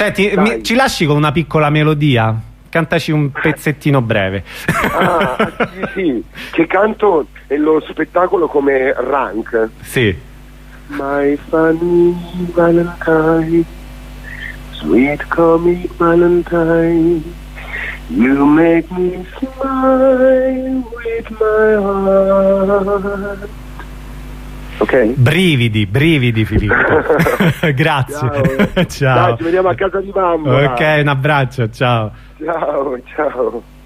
Senti, ci lasci con una piccola melodia? Cantaci un pezzettino breve. Sì, che canto nello spettacolo come Rank. Sì. My funny Valentine, sweet comic Valentine, you make me smile with my heart. Ok? Brividi Filippo. Grazie. Ciao. Dai, ci vediamo a casa di mamma. Ok, un abbraccio, ciao. Ciao.